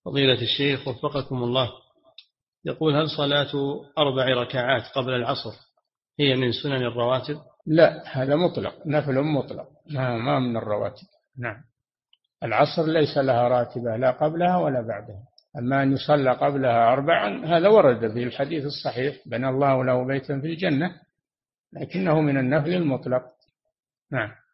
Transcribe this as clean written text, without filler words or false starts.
فضيلة الشيخ وفقكم الله، يقول: هل صلاة 4 ركعات قبل العصر هي من سنن الرواتب؟ لا، هذا مطلق، نفل مطلق، ما من الرواتب. نعم، العصر ليس لها راتبة لا قبلها ولا بعدها. أما أن يصلى قبلها 4 هذا ورد في الحديث الصحيح: بنى الله له بيتا في الجنة، لكنه من النفل المطلق. نعم.